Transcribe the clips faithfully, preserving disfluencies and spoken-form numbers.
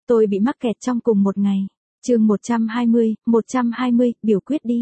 tôi bị mắc kẹt trong cùng một ngày. Chương một trăm hai mươi, một trăm hai mươi, biểu quyết đi.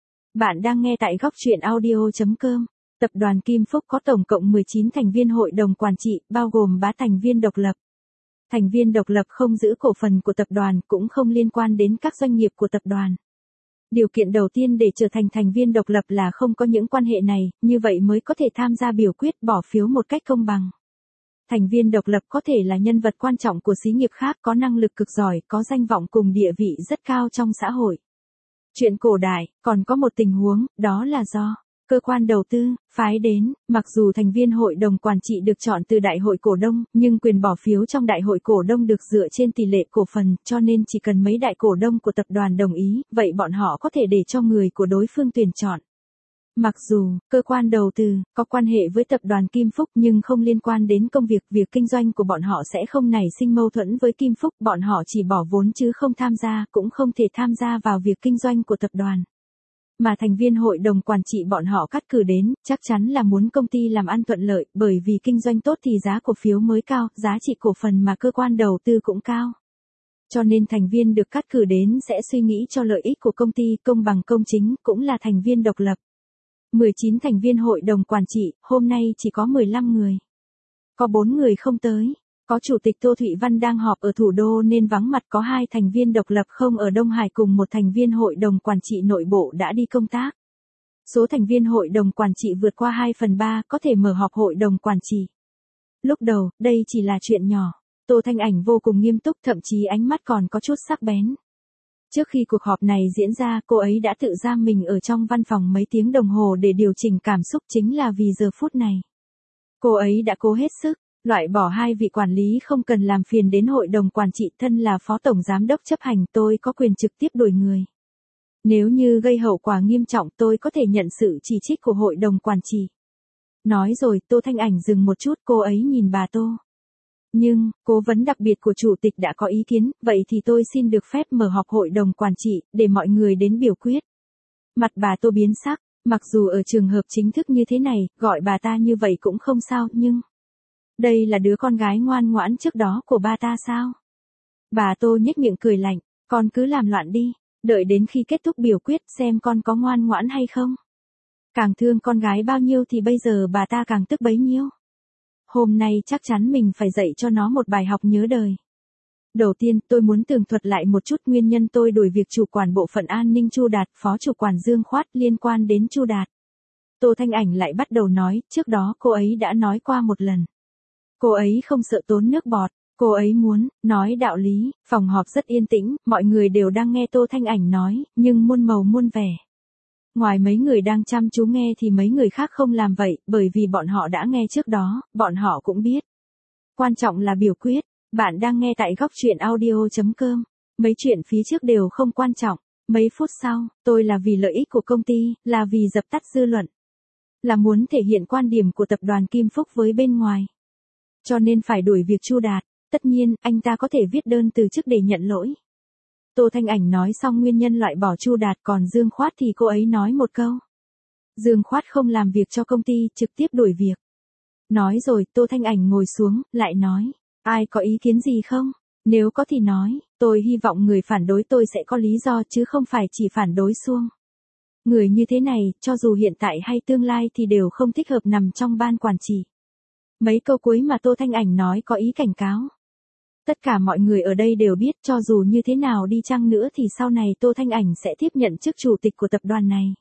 Bạn đang nghe tại góc truyện audio chấm com. Tập đoàn Kim Phúc có tổng cộng mười chín thành viên hội đồng quản trị, bao gồm ba thành viên độc lập. Thành viên độc lập không giữ cổ phần của tập đoàn cũng không liên quan đến các doanh nghiệp của tập đoàn. Điều kiện đầu tiên để trở thành thành viên độc lập là không có những quan hệ này, như vậy mới có thể tham gia biểu quyết bỏ phiếu một cách công bằng. Thành viên độc lập có thể là nhân vật quan trọng của xí nghiệp khác, có năng lực cực giỏi, có danh vọng cùng địa vị rất cao trong xã hội. Chuyện cổ đại, còn có một tình huống, đó là do cơ quan đầu tư phái đến, mặc dù thành viên hội đồng quản trị được chọn từ đại hội cổ đông, nhưng quyền bỏ phiếu trong đại hội cổ đông được dựa trên tỷ lệ cổ phần, cho nên chỉ cần mấy đại cổ đông của tập đoàn đồng ý, vậy bọn họ có thể để cho người của đối phương tuyển chọn. Mặc dù cơ quan đầu tư có quan hệ với tập đoàn Kim Phúc nhưng không liên quan đến công việc, việc kinh doanh của bọn họ sẽ không nảy sinh mâu thuẫn với Kim Phúc, bọn họ chỉ bỏ vốn chứ không tham gia, cũng không thể tham gia vào việc kinh doanh của tập đoàn. Mà thành viên hội đồng quản trị bọn họ cắt cử đến, chắc chắn là muốn công ty làm ăn thuận lợi, bởi vì kinh doanh tốt thì giá cổ phiếu mới cao, giá trị cổ phần mà cơ quan đầu tư cũng cao. Cho nên thành viên được cắt cử đến sẽ suy nghĩ cho lợi ích của công ty, công bằng công chính, cũng là thành viên độc lập. mười chín thành viên hội đồng quản trị, hôm nay chỉ có mười lăm người. Có bốn người không tới. Có Chủ tịch Tô Thụy Văn đang họp ở thủ đô nên vắng mặt, có hai thành viên độc lập không ở Đông Hải cùng một thành viên hội đồng quản trị nội bộ đã đi công tác. Số thành viên hội đồng quản trị vượt qua hai phần ba, có thể mở họp hội đồng quản trị. Lúc đầu, đây chỉ là chuyện nhỏ. Tô Thanh Ảnh vô cùng nghiêm túc, thậm chí ánh mắt còn có chút sắc bén. Trước khi cuộc họp này diễn ra, cô ấy đã tự giam mình ở trong văn phòng mấy tiếng đồng hồ để điều chỉnh cảm xúc, chính là vì giờ phút này. Cô ấy đã cố hết sức, loại bỏ hai vị quản lý không cần làm phiền đến hội đồng quản trị, thân là phó tổng giám đốc chấp hành, tôi có quyền trực tiếp đuổi người. Nếu như gây hậu quả nghiêm trọng, tôi có thể nhận sự chỉ trích của hội đồng quản trị. Nói rồi, Tô Thanh Ảnh dừng một chút, cô ấy nhìn bà Tô. Nhưng, cố vấn đặc biệt của chủ tịch đã có ý kiến, vậy thì tôi xin được phép mở họp hội đồng quản trị, để mọi người đến biểu quyết. Mặt bà Tô biến sắc, mặc dù ở trường hợp chính thức như thế này, gọi bà ta như vậy cũng không sao, nhưng... đây là đứa con gái ngoan ngoãn trước đó của ba ta sao? Bà Tô nhếch miệng cười lạnh, con cứ làm loạn đi, đợi đến khi kết thúc biểu quyết xem con có ngoan ngoãn hay không. Càng thương con gái bao nhiêu thì bây giờ bà ta càng tức bấy nhiêu. Hôm nay chắc chắn mình phải dạy cho nó một bài học nhớ đời. Đầu tiên, tôi muốn tường thuật lại một chút nguyên nhân tôi đuổi việc chủ quản bộ phận an ninh Chu Đạt, phó chủ quản Dương Khoát liên quan đến Chu Đạt. Tô Thanh Ảnh lại bắt đầu nói, trước đó cô ấy đã nói qua một lần. Cô ấy không sợ tốn nước bọt, cô ấy muốn nói đạo lý. Phòng họp rất yên tĩnh, mọi người đều đang nghe Tô Thanh Ảnh nói, nhưng muôn màu muôn vẻ. Ngoài mấy người đang chăm chú nghe thì mấy người khác không làm vậy, bởi vì bọn họ đã nghe trước đó, bọn họ cũng biết. Quan trọng là biểu quyết. Bạn đang nghe tại góc truyện audio chấm com. Mấy chuyện phía trước đều không quan trọng. Mấy phút sau, tôi là vì lợi ích của công ty, là vì dập tắt dư luận. Là muốn thể hiện quan điểm của tập đoàn Kim Phúc với bên ngoài. Cho nên phải đuổi việc Chu Đạt. Tất nhiên, anh ta có thể viết đơn từ chức để nhận lỗi. Tô Thanh Ảnh nói xong nguyên nhân loại bỏ Chu Đạt, còn Dương Khoát thì cô ấy nói một câu. Dương Khoát không làm việc cho công ty, trực tiếp đuổi việc. Nói rồi, Tô Thanh Ảnh ngồi xuống, lại nói, ai có ý kiến gì không? Nếu có thì nói, tôi hy vọng người phản đối tôi sẽ có lý do chứ không phải chỉ phản đối suông. Người như thế này, cho dù hiện tại hay tương lai thì đều không thích hợp nằm trong ban quản trị. Mấy câu cuối mà Tô Thanh Ảnh nói có ý cảnh cáo. Tất cả mọi người ở đây đều biết, cho dù như thế nào đi chăng nữa thì sau này Tô Thanh Ảnh sẽ tiếp nhận chức chủ tịch của tập đoàn này.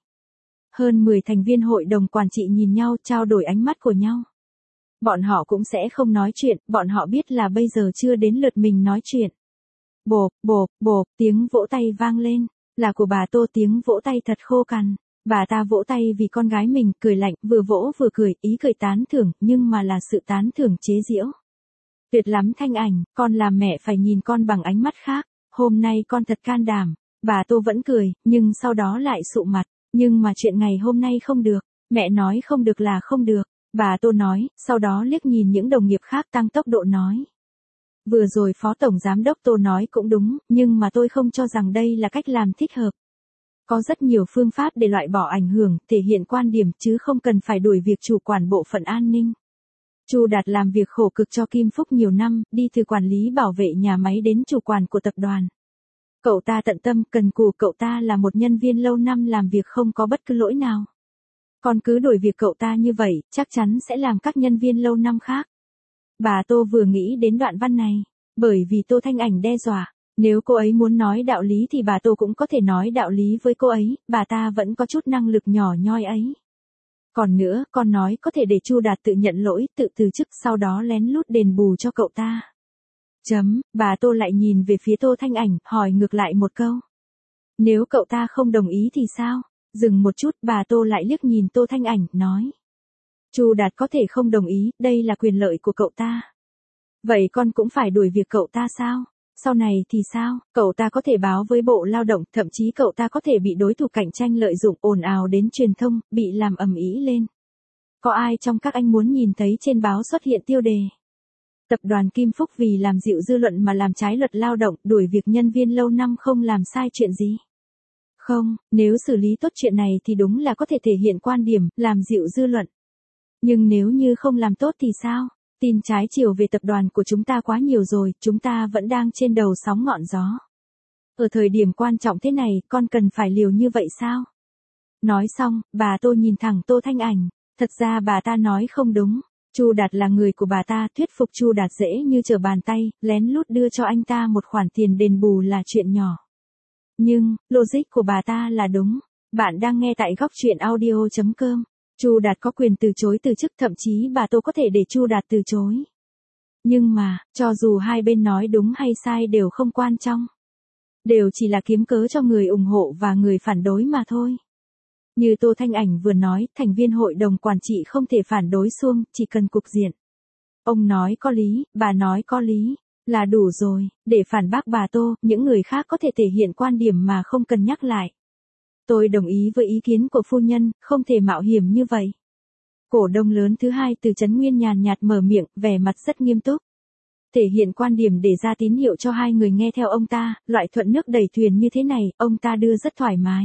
Hơn mười thành viên hội đồng quản trị nhìn nhau, trao đổi ánh mắt của nhau. Bọn họ cũng sẽ không nói chuyện, bọn họ biết là bây giờ chưa đến lượt mình nói chuyện. Bộp, bộp, bộp, tiếng vỗ tay vang lên, là của bà Tô, tiếng vỗ tay thật khô cằn. Bà ta vỗ tay vì con gái mình, cười lạnh, vừa vỗ vừa cười, ý cười tán thưởng, nhưng mà là sự tán thưởng chế giễu. Tuyệt lắm Thanh Ảnh, con làm mẹ phải nhìn con bằng ánh mắt khác, hôm nay con thật can đảm. Bà Tô vẫn cười, nhưng sau đó lại sụ mặt, nhưng mà chuyện ngày hôm nay không được, mẹ nói không được là không được. Bà Tô nói, sau đó liếc nhìn những đồng nghiệp khác tăng tốc độ nói. Vừa rồi Phó Tổng Giám đốc Tô nói cũng đúng, nhưng mà tôi không cho rằng đây là cách làm thích hợp. Có rất nhiều phương pháp để loại bỏ ảnh hưởng, thể hiện quan điểm chứ không cần phải đuổi việc chủ quản bộ phận an ninh. Chu Đạt làm việc khổ cực cho Kim Phúc nhiều năm, đi từ quản lý bảo vệ nhà máy đến chủ quản của tập đoàn. Cậu ta tận tâm, cần cù, cậu ta là một nhân viên lâu năm làm việc không có bất cứ lỗi nào. Còn cứ đổi việc cậu ta như vậy, chắc chắn sẽ làm các nhân viên lâu năm khác. Bà Tô vừa nghĩ đến đoạn văn này, bởi vì Tô Thanh Ảnh đe dọa, nếu cô ấy muốn nói đạo lý thì bà Tô cũng có thể nói đạo lý với cô ấy, bà ta vẫn có chút năng lực nhỏ nhoi ấy. Còn nữa, con nói có thể để Chu Đạt tự nhận lỗi, tự từ chức, sau đó lén lút đền bù cho cậu ta. Chấm, bà Tô lại nhìn về phía Tô Thanh Ảnh, hỏi ngược lại một câu. Nếu cậu ta không đồng ý thì sao? Dừng một chút, bà Tô lại liếc nhìn Tô Thanh Ảnh, nói. Chu Đạt có thể không đồng ý, đây là quyền lợi của cậu ta. Vậy con cũng phải đuổi việc cậu ta sao? Sau này thì sao? Cậu ta có thể báo với Bộ Lao động, thậm chí cậu ta có thể bị đối thủ cạnh tranh lợi dụng, ồn ào đến truyền thông, bị làm ầm ĩ lên. Có ai trong các anh muốn nhìn thấy trên báo xuất hiện tiêu đề? Tập đoàn Kim Phúc vì làm dịu dư luận mà làm trái luật lao động, đuổi việc nhân viên lâu năm không làm sai chuyện gì? Không, nếu xử lý tốt chuyện này thì đúng là có thể thể hiện quan điểm, làm dịu dư luận. Nhưng nếu như không làm tốt thì sao? Tin trái chiều về tập đoàn của chúng ta quá nhiều rồi, chúng ta vẫn đang trên đầu sóng ngọn gió. Ở thời điểm quan trọng thế này, con cần phải liều như vậy sao? Nói xong, bà Tô nhìn thẳng Tô Thanh Ảnh, thật ra bà ta nói không đúng. Chu Đạt là người của bà ta, thuyết phục Chu Đạt dễ như trở bàn tay, lén lút đưa cho anh ta một khoản tiền đền bù là chuyện nhỏ. Nhưng, logic của bà ta là đúng. Bạn đang nghe tại góc truyện audio chấm com. Chu Đạt có quyền từ chối từ chức, thậm chí bà Tô có thể để Chu Đạt từ chối. Nhưng mà, cho dù hai bên nói đúng hay sai đều không quan trọng. Đều chỉ là kiếm cớ cho người ủng hộ và người phản đối mà thôi. Như Tô Thanh Ảnh vừa nói, thành viên hội đồng quản trị không thể phản đối xuông, chỉ cần cục diện. Ông nói có lý, bà nói có lý, là đủ rồi, để phản bác bà Tô, những người khác có thể thể hiện quan điểm mà không cần nhắc lại. Tôi đồng ý với ý kiến của phu nhân, không thể mạo hiểm như vậy. Cổ đông lớn thứ hai Từ Chấn Nguyên nhàn nhạt mở miệng, vẻ mặt rất nghiêm túc. Thể hiện quan điểm để ra tín hiệu cho hai người nghe theo ông ta, loại thuận nước đẩy thuyền như thế này, ông ta đưa rất thoải mái.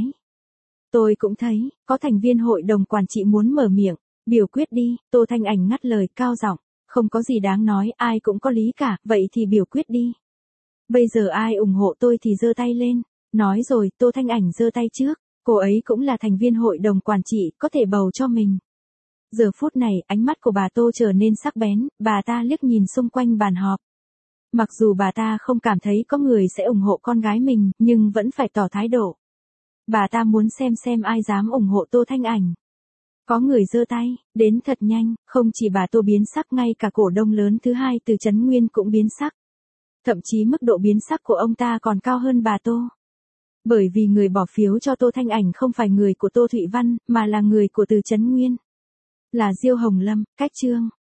Tôi cũng thấy, có thành viên hội đồng quản trị muốn mở miệng, biểu quyết đi, Tô Thanh Ảnh ngắt lời cao giọng, không có gì đáng nói, ai cũng có lý cả, vậy thì biểu quyết đi. Bây giờ ai ủng hộ tôi thì giơ tay lên, nói rồi, Tô Thanh Ảnh giơ tay trước, cô ấy cũng là thành viên hội đồng quản trị, có thể bầu cho mình. Giờ phút này, ánh mắt của bà Tô trở nên sắc bén, bà ta liếc nhìn xung quanh bàn họp. Mặc dù bà ta không cảm thấy có người sẽ ủng hộ con gái mình, nhưng vẫn phải tỏ thái độ. Bà ta muốn xem xem ai dám ủng hộ Tô Thanh Ảnh. Có người giơ tay, đến thật nhanh, không chỉ bà Tô biến sắc, ngay cả cổ đông lớn thứ hai Từ Chấn Nguyên cũng biến sắc. Thậm chí mức độ biến sắc của ông ta còn cao hơn bà Tô. Bởi vì người bỏ phiếu cho Tô Thanh Ảnh không phải người của Tô Thụy Văn, mà là người của Từ Chấn Nguyên. Là Diêu Hồng Lâm, Cách Trương,